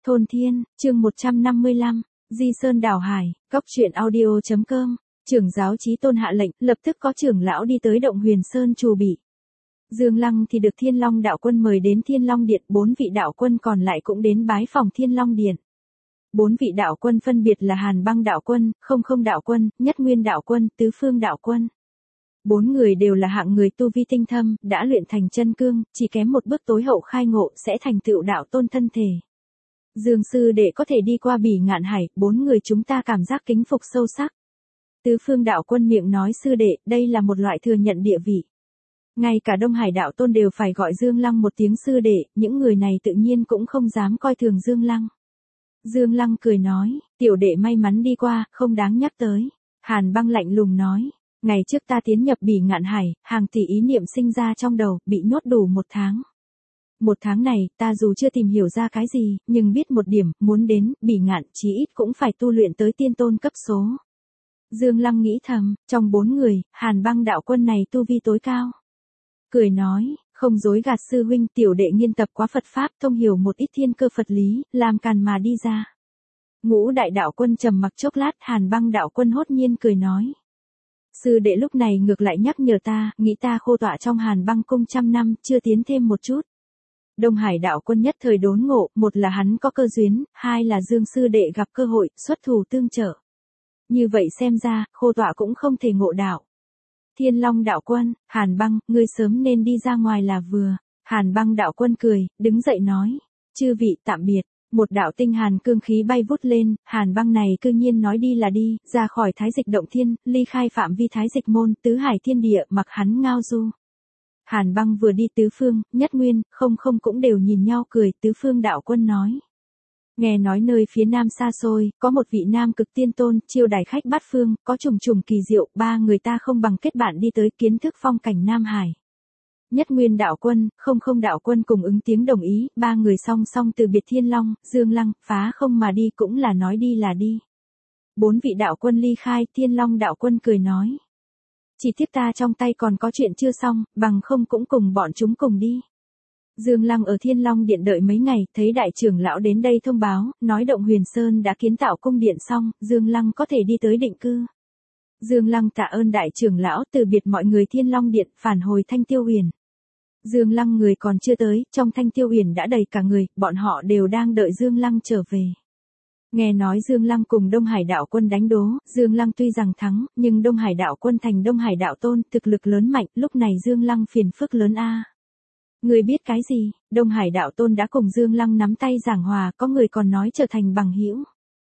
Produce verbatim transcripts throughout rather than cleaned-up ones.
Thôn Thiên, chương một trăm năm mươi lăm, Di Sơn Đảo Hải, Cóc truyện audio chấm com. Trưởng giáo Chí Tôn hạ lệnh, lập tức có trưởng lão đi tới Động Huyền Sơn trù bị. Dương Lăng thì được Thiên Long đạo quân mời đến Thiên Long Điện, bốn vị đạo quân còn lại cũng đến bái phòng Thiên Long Điện. Bốn vị đạo quân phân biệt là Hàn Băng đạo quân, Không Không đạo quân, Nhất Nguyên đạo quân, Tứ Phương đạo quân. Bốn người đều là hạng người tu vi tinh thâm, đã luyện thành chân cương, chỉ kém một bước tối hậu khai ngộ sẽ thành tựu đạo tôn thân thể. Dương sư đệ có thể đi qua Bỉ Ngạn Hải, bốn người chúng ta cảm giác kính phục sâu sắc. Tứ Phương đạo quân miệng nói sư đệ, đây là một loại thừa nhận địa vị. Ngay cả Đông Hải đạo tôn đều phải gọi Dương Lăng một tiếng sư đệ, những người này tự nhiên cũng không dám coi thường Dương Lăng. Dương Lăng cười nói, tiểu đệ may mắn đi qua, không đáng nhắc tới. Hàn Băng lạnh lùng nói, ngày trước ta tiến nhập Bỉ Ngạn Hải, hàng tỷ ý niệm sinh ra trong đầu, bị nhốt đủ một tháng. Một tháng này, ta dù chưa tìm hiểu ra cái gì, nhưng biết một điểm, muốn đến Bỉ Ngạn chí ít cũng phải tu luyện tới tiên tôn cấp số. Dương Lăng nghĩ thầm, trong bốn người, Hàn Băng đạo quân này tu vi tối cao. Cười nói, không dối gạt sư huynh, tiểu đệ nghiên tập quá Phật Pháp, thông hiểu một ít thiên cơ Phật lý, làm càn mà đi ra. Ngũ đại đạo quân trầm mặc chốc lát, Hàn Băng đạo quân hốt nhiên cười nói. Sư đệ lúc này ngược lại nhắc nhở ta, nghĩ ta khô tọa trong Hàn Băng cung trăm năm, chưa tiến thêm một chút. Đông Hải đạo quân nhất thời đốn ngộ, một là hắn có cơ duyên, hai là Dương sư đệ gặp cơ hội, xuất thủ tương trợ. Như vậy xem ra, khô tọa cũng không thể ngộ đạo. Thiên Long đạo quân, Hàn Băng, ngươi sớm nên đi ra ngoài là vừa. Hàn Băng đạo quân cười, đứng dậy nói. Chư vị tạm biệt. Một đạo tinh hàn cương khí bay vút lên, Hàn Băng này cư nhiên nói đi là đi, ra khỏi Thái Dịch động thiên, ly khai phạm vi Thái Dịch môn, tứ hải thiên địa, mặc hắn ngao du. Hàn Băng vừa đi Tứ Phương, Nhất Nguyên, Không Không cũng đều nhìn nhau cười, Tứ Phương đạo quân nói. Nghe nói nơi phía nam xa xôi, có một vị nam cực tiên tôn, chiêu đãi khách bát phương, có trùng trùng kỳ diệu, ba người ta không bằng kết bạn đi tới kiến thức phong cảnh Nam Hải. Nhất Nguyên đạo quân, Không Không đạo quân cùng ứng tiếng đồng ý, ba người song song từ biệt Thiên Long, Dương Lăng, phá không mà đi cũng là nói đi là đi. Bốn vị đạo quân ly khai, Thiên Long đạo quân cười nói. Chỉ tiếc ta trong tay còn có chuyện chưa xong, bằng không cũng cùng bọn chúng cùng đi. Dương Lăng ở Thiên Long Điện đợi mấy ngày, thấy đại trưởng lão đến đây thông báo, nói Động Huyền Sơn đã kiến tạo cung điện xong, Dương Lăng có thể đi tới định cư. Dương Lăng tạ ơn đại trưởng lão, từ biệt mọi người Thiên Long Điện, phản hồi Thanh Tiêu Uyển. Dương Lăng người còn chưa tới, trong Thanh Tiêu Uyển đã đầy cả người, bọn họ đều đang đợi Dương Lăng trở về. Nghe nói Dương Lăng cùng Đông Hải đạo quân đánh đố, Dương Lăng tuy rằng thắng, nhưng Đông Hải đạo quân thành Đông Hải đạo tôn, thực lực lớn mạnh, lúc này Dương Lăng phiền phức lớn a. Người biết cái gì, Đông Hải đạo tôn đã cùng Dương Lăng nắm tay giảng hòa, có người còn nói trở thành bằng hữu.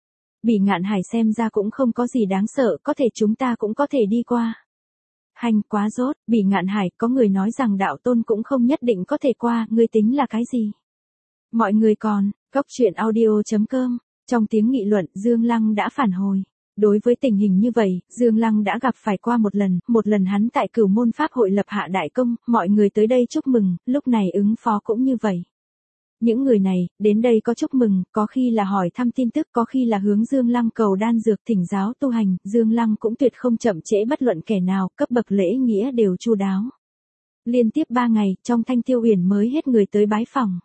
Bỉ Ngạn Hải xem ra cũng không có gì đáng sợ, có thể chúng ta cũng có thể đi qua. Hành quá rốt, Bỉ Ngạn Hải, có người nói rằng đạo tôn cũng không nhất định có thể qua, ngươi tính là cái gì? Mọi người còn, Cóc truyện audio chấm com, trong tiếng nghị luận, Dương Lăng đã phản hồi. Đối với tình hình như vậy, Dương Lăng đã gặp phải qua một lần, một lần hắn tại Cửu Môn Pháp hội lập hạ đại công, mọi người tới đây chúc mừng, lúc này ứng phó cũng như vậy. Những người này, đến đây có chúc mừng, có khi là hỏi thăm tin tức, có khi là hướng Dương Lăng cầu đan dược thỉnh giáo tu hành, Dương Lăng cũng tuyệt không chậm trễ bất luận kẻ nào, cấp bậc lễ nghĩa đều chu đáo. Liên tiếp ba ngày, trong Thanh Tiêu Uyển mới hết người tới bái phòng.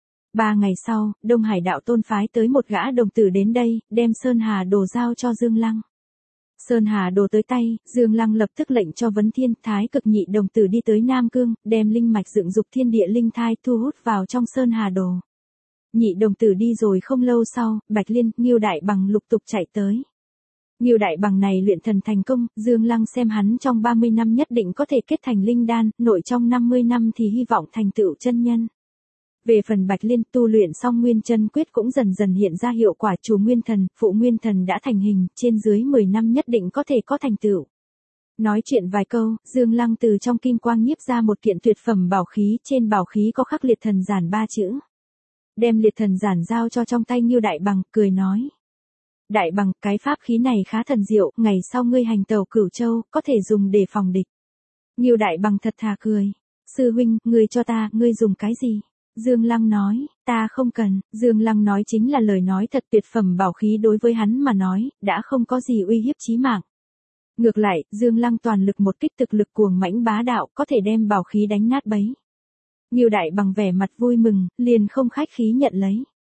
Ba ngày sau, Đông Hải đạo tôn phái tới một gã đồng tử đến đây, đem Sơn Hà Đồ giao cho Dương Lăng. Sơn Hà Đồ tới tay, Dương Lăng lập tức lệnh cho Vấn Thiên, Thái Cực nhị đồng tử đi tới Nam Cương, đem linh mạch dựng dục thiên địa linh thai thu hút vào trong Sơn Hà Đồ. Nhị đồng tử đi rồi không lâu sau, Bạch Liên, Ngưu Đại Bằng lục tục chạy tới. Ngưu Đại Bằng này luyện thần thành công, Dương Lăng xem hắn trong ba mươi năm nhất định có thể kết thành linh đan, nội trong năm mươi năm thì hy vọng thành tựu chân nhân. Về phần Bạch Liên tu luyện xong Nguyên Chân Quyết cũng dần dần hiện ra hiệu quả, chủ Nguyên Thần, phụ Nguyên Thần đã thành hình, trên dưới mười năm nhất định có thể có thành tựu. Nói chuyện vài câu, Dương Lăng từ trong kim quang nhiếp ra một kiện tuyệt phẩm bảo khí, trên bảo khí có khắc liệt thần giản ba chữ. Đem liệt thần giản giao cho trong tay Ngưu Đại Bằng, cười nói. Đại Bằng, cái pháp khí này khá thần diệu, ngày sau ngươi hành tàu Cửu Châu, có thể dùng để phòng địch. Ngưu Đại Bằng thật thà cười. Sư huynh, ngươi cho ta, ngươi dùng cái gì? Dương Lăng nói, ta không cần, Dương Lăng nói chính là lời nói thật, tuyệt phẩm bảo khí đối với hắn mà nói, đã không có gì uy hiếp chí mạng. Ngược lại, Dương Lăng toàn lực một kích thực lực cuồng mãnh bá đạo, có thể đem bảo khí đánh nát bấy. Ngưu Đại Bằng vẻ mặt vui mừng, liền không khách khí nhận lấy.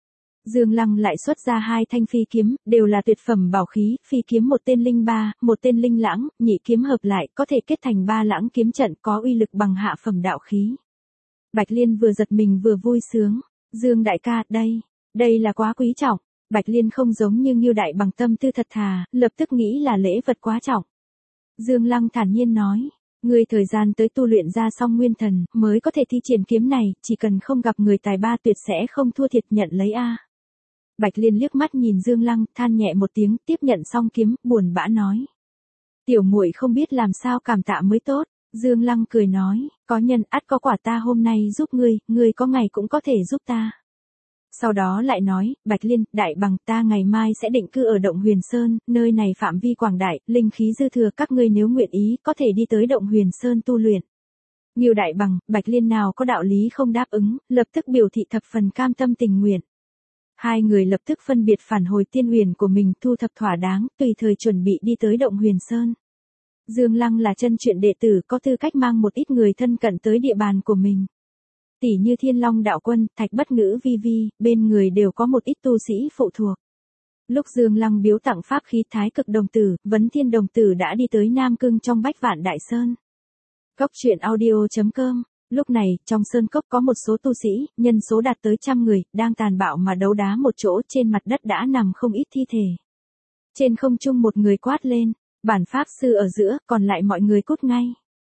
Dương Lăng lại xuất ra hai thanh phi kiếm, đều là tuyệt phẩm bảo khí, phi kiếm một tên linh ba, một tên linh lãng, nhị kiếm hợp lại có thể kết thành ba lãng kiếm trận có uy lực bằng hạ phẩm đạo khí. Bạch Liên vừa giật mình vừa vui sướng, Dương đại ca, đây, đây là quá quý trọng. Bạch Liên không giống như Ngưu đại bằng tâm tư thật thà, lập tức nghĩ là lễ vật quá trọng. Dương Lăng thản nhiên nói, ngươi thời gian tới tu luyện ra xong nguyên thần, mới có thể thi triển kiếm này, chỉ cần không gặp người tài ba tuyệt sẽ không thua thiệt, nhận lấy a. Bạch Liên liếc mắt nhìn Dương Lăng, than nhẹ một tiếng, tiếp nhận xong kiếm, buồn bã nói. Tiểu muội không biết làm sao cảm tạ mới tốt. Dương Lăng cười nói, có nhân ắt có quả, ta hôm nay giúp ngươi, ngươi có ngày cũng có thể giúp ta. Sau đó lại nói, Bạch Liên, đại bằng, ta ngày mai sẽ định cư ở Động Huyền Sơn, nơi này phạm vi quảng đại, linh khí dư thừa, các ngươi nếu nguyện ý, có thể đi tới Động Huyền Sơn tu luyện. Ngưu đại bằng, Bạch Liên nào có đạo lý không đáp ứng, lập tức biểu thị thập phần cam tâm tình nguyện. Hai người lập tức phân biệt phản hồi tiên huyền của mình, thu thập thỏa đáng, tùy thời chuẩn bị đi tới Động Huyền Sơn. Dương Lăng là chân truyền đệ tử, có tư cách mang một ít người thân cận tới địa bàn của mình. Tỷ như Thiên Long đạo quân, Thạch Bất Ngữ vi vi, bên người đều có một ít tu sĩ phụ thuộc. Lúc Dương Lăng biếu tặng pháp khí Thái Cực đồng tử, Vấn Thiên đồng tử đã đi tới Nam Cương trong Bách Vạn Đại Sơn. Cốc truyện audio chấm com. Lúc này, trong sơn cốc có một số tu sĩ, nhân số đạt tới trăm người, đang tàn bạo mà đấu đá một chỗ, trên mặt đất đã nằm không ít thi thể. Trên không trung một người quát lên, bản pháp sư ở giữa, còn lại mọi người cút ngay.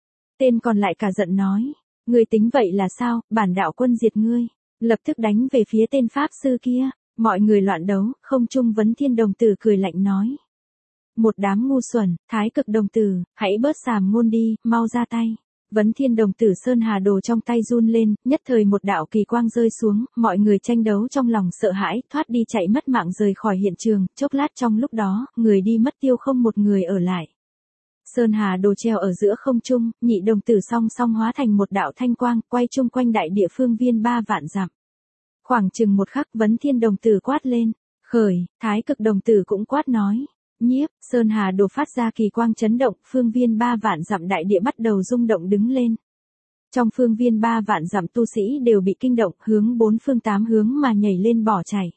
Tên còn lại cả giận nói, ngươi tính vậy là sao, bản đạo quân diệt ngươi, lập tức đánh về phía tên pháp sư kia. Mọi người loạn đấu, không trung Vấn Thiên đồng tử cười lạnh nói. Một đám ngu xuẩn, Thái Cực đồng tử, hãy bớt xàm ngôn đi, mau ra tay. Vấn Thiên đồng tử Sơn Hà Đồ trong tay run lên, nhất thời một đạo kỳ quang rơi xuống, mọi người tranh đấu trong lòng sợ hãi, thoát đi chạy mất mạng rời khỏi hiện trường, chốc lát trong lúc đó, người đi mất tiêu không một người ở lại. Sơn Hà Đồ treo ở giữa không trung, nhị đồng tử song song hóa thành một đạo thanh quang, quay chung quanh đại địa phương viên ba vạn dặm. Khoảng chừng một khắc, Vấn Thiên đồng tử quát lên, khởi, Thái Cực đồng tử cũng quát nói. Nhiếp, Sơn Hà Đồ phát ra kỳ quang chấn động, phương viên ba vạn dặm đại địa bắt đầu rung động đứng lên. Trong phương viên ba vạn dặm tu sĩ đều bị kinh động, hướng bốn phương tám hướng mà nhảy lên bỏ chạy.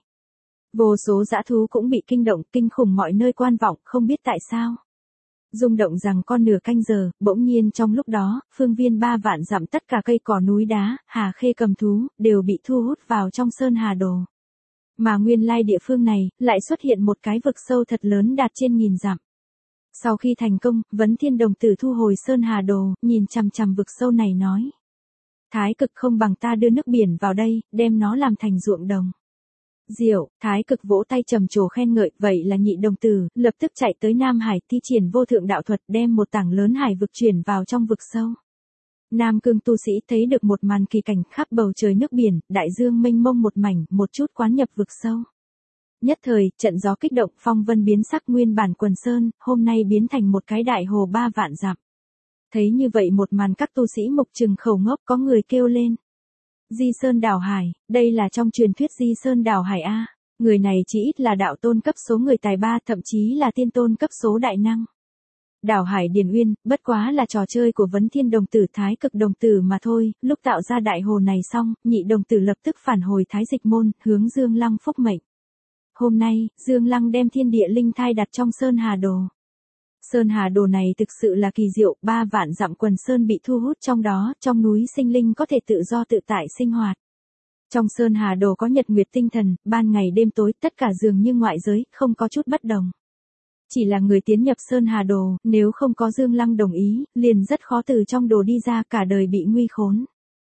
Vô số dã thú cũng bị kinh động, kinh khủng mọi nơi quan vọng, không biết tại sao. Rung động rằng con nửa canh giờ, bỗng nhiên trong lúc đó, phương viên ba vạn dặm tất cả cây cỏ núi đá, hà khê cầm thú, đều bị thu hút vào trong Sơn Hà Đồ. Mà nguyên lai địa phương này, lại xuất hiện một cái vực sâu thật lớn đạt trên nghìn dặm. Sau khi thành công, Vấn Thiên đồng tử thu hồi Sơn Hà Đồ, nhìn chằm chằm vực sâu này nói. Thái Cực không bằng ta đưa nước biển vào đây, đem nó làm thành ruộng đồng. Diệu, Thái Cực vỗ tay trầm trồ khen ngợi, vậy là nhị đồng tử, lập tức chạy tới Nam Hải thi triển vô thượng đạo thuật đem một tảng lớn hải vực chuyển vào trong vực sâu. Nam Cương tu sĩ thấy được một màn kỳ cảnh khắp bầu trời nước biển, đại dương mênh mông một mảnh, một chút quán nhập vực sâu. Nhất thời, trận gió kích động, phong vân biến sắc, nguyên bản quần sơn, hôm nay biến thành một cái đại hồ ba vạn dặm. Thấy như vậy một màn các tu sĩ mục trừng khẩu ngốc, có người kêu lên. Di Sơn Đảo Hải, đây là trong truyền thuyết Di Sơn Đảo Hải a, người này chỉ ít là đạo tôn cấp số người tài ba, thậm chí là tiên tôn cấp số đại năng. Đảo Hải Điền Uyên, bất quá là trò chơi của Vấn Thiên đồng tử Thái Cực đồng tử mà thôi, lúc tạo ra đại hồ này xong, nhị đồng tử lập tức phản hồi Thái Dịch môn, hướng Dương Lăng phúc mệnh. Hôm nay, Dương Lăng đem thiên địa linh thai đặt trong Sơn Hà Đồ. Sơn Hà Đồ này thực sự là kỳ diệu, ba vạn dặm quần sơn bị thu hút trong đó, trong núi sinh linh có thể tự do tự tại sinh hoạt. Trong Sơn Hà Đồ có nhật nguyệt tinh thần, ban ngày đêm tối, tất cả dường như ngoại giới, không có chút bất đồng. Chỉ là người tiến nhập Sơn Hà Đồ, nếu không có Dương Lăng đồng ý, liền rất khó từ trong đồ đi ra, cả đời bị nguy khốn.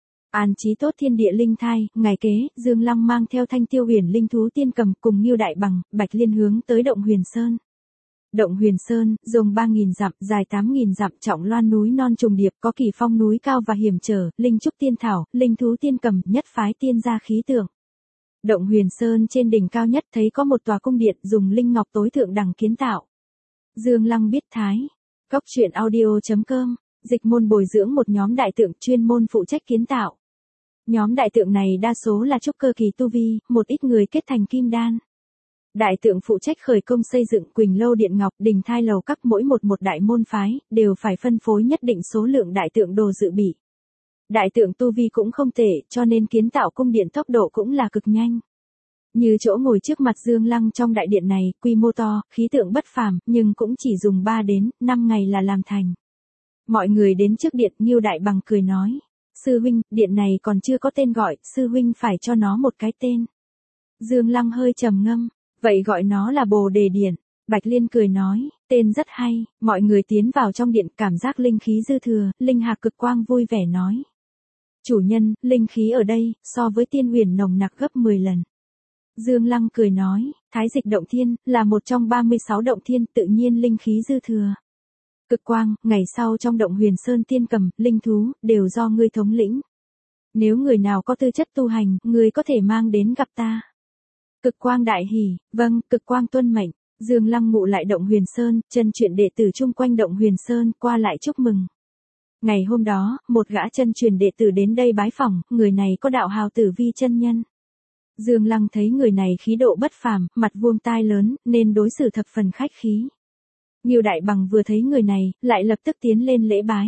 An trí tốt thiên địa linh thai, ngày kế, Dương Lăng mang theo Thanh Tiêu Huyền linh thú tiên cầm cùng Ngưu Đại Bằng, Bạch Liên hướng tới Động Huyền Sơn. Động Huyền Sơn, rộng ba nghìn dặm, dài tám nghìn dặm, trọng loan núi non trùng điệp, có kỳ phong núi cao và hiểm trở, linh trúc tiên thảo, linh thú tiên cầm, nhất phái tiên gia khí tượng. Động Huyền Sơn trên đỉnh cao nhất thấy có một tòa cung điện dùng linh ngọc tối thượng đẳng kiến tạo. Dương Lăng biết Thái. Cốc truyện audio chấm com, dịch môn bồi dưỡng một nhóm đại tượng chuyên môn phụ trách kiến tạo. Nhóm đại tượng này đa số là trúc cơ kỳ tu vi, một ít người kết thành kim đan. Đại tượng phụ trách khởi công xây dựng Quỳnh Lâu Điện Ngọc, Đình Thai Lầu các mỗi một một đại môn phái, đều phải phân phối nhất định số lượng đại tượng đồ dự bị. Đại tượng tu vi cũng không tệ, cho nên kiến tạo cung điện tốc độ cũng là cực nhanh. Như chỗ ngồi trước mặt Dương Lăng trong đại điện này, quy mô to, khí tượng bất phàm, nhưng cũng chỉ dùng ba đến năm ngày là làm thành. Mọi người đến trước điện, Ngưu Đại Bằng cười nói. Sư huynh, điện này còn chưa có tên gọi, sư huynh phải cho nó một cái tên. Dương Lăng hơi trầm ngâm, vậy gọi nó là Bồ Đề Điện. Bạch Liên cười nói, tên rất hay, mọi người tiến vào trong điện cảm giác linh khí dư thừa, Linh Hạc Cực Quang vui vẻ nói. Chủ nhân, linh khí ở đây, so với Tiên Huyền nồng nặc gấp mười lần. Dương Lăng cười nói, Thái Dịch Động Thiên, là một trong ba mươi sáu động thiên tự nhiên linh khí dư thừa. Cực Quang, ngày sau trong động Huyền Sơn Tiên Cầm, linh thú, đều do ngươi thống lĩnh. Nếu người nào có tư chất tu hành, ngươi có thể mang đến gặp ta. Cực Quang đại hỉ, vâng, Cực Quang tuân mệnh. Dương Lăng ngụ lại động Huyền Sơn, chân truyền đệ tử chung quanh động Huyền Sơn qua lại chúc mừng. Ngày hôm đó, một gã chân truyền đệ tử đến đây bái phỏng, người này có đạo hào Tử Vi chân nhân. Dương Lăng thấy người này khí độ bất phàm, mặt vuông tai lớn, nên đối xử thập phần khách khí. Ngưu Đại Bằng vừa thấy người này, lại lập tức tiến lên lễ bái.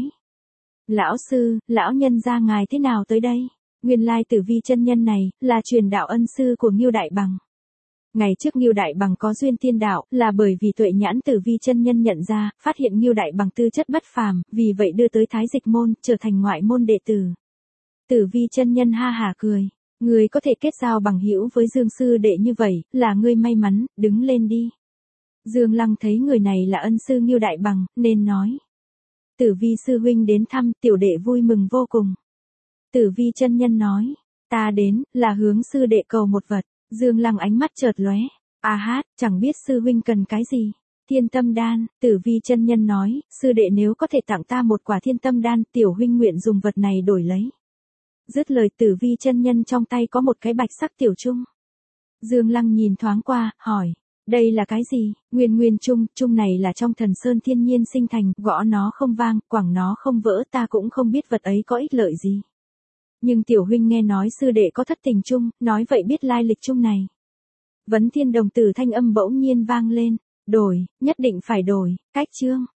Lão sư, lão nhân gia ngài thế nào tới đây? Nguyên lai Tử Vi chân nhân này, là truyền đạo ân sư của Ngưu Đại Bằng. Ngày trước Ngưu Đại Bằng có duyên tiên đạo, là bởi vì tuệ nhãn Tử Vi chân nhân nhận ra, phát hiện Ngưu Đại Bằng tư chất bất phàm, vì vậy đưa tới Thái Dịch môn, trở thành ngoại môn đệ tử. Tử Vi chân nhân ha hả cười, ngươi có thể kết giao bằng hữu với Dương sư đệ như vậy, là ngươi may mắn, đứng lên đi. Dương Lăng thấy người này là ân sư Ngưu Đại Bằng, nên nói. Tử Vi sư huynh đến thăm, tiểu đệ vui mừng vô cùng. Tử Vi chân nhân nói, ta đến, là hướng sư đệ cầu một vật. Dương Lăng ánh mắt chợt lóe, a hát, chẳng biết sư huynh cần cái gì. Thiên tâm đan, Tử Vi chân nhân nói, sư đệ nếu có thể tặng ta một quả thiên tâm đan, tiểu huynh nguyện dùng vật này đổi lấy. Dứt lời Tử Vi chân nhân trong tay có một cái bạch sắc tiểu chung. Dương Lăng nhìn thoáng qua, hỏi, đây là cái gì? Nguyên nguyên chung, chung này là trong thần sơn thiên nhiên sinh thành, gõ nó không vang, quẳng nó không vỡ, ta cũng không biết vật ấy có ích lợi gì. Nhưng tiểu huynh nghe nói sư đệ có thất tình chung, nói vậy biết lai lịch chung này. Vấn Thiên đồng tử thanh âm bỗng nhiên vang lên, đổi, nhất định phải đổi, cách chương.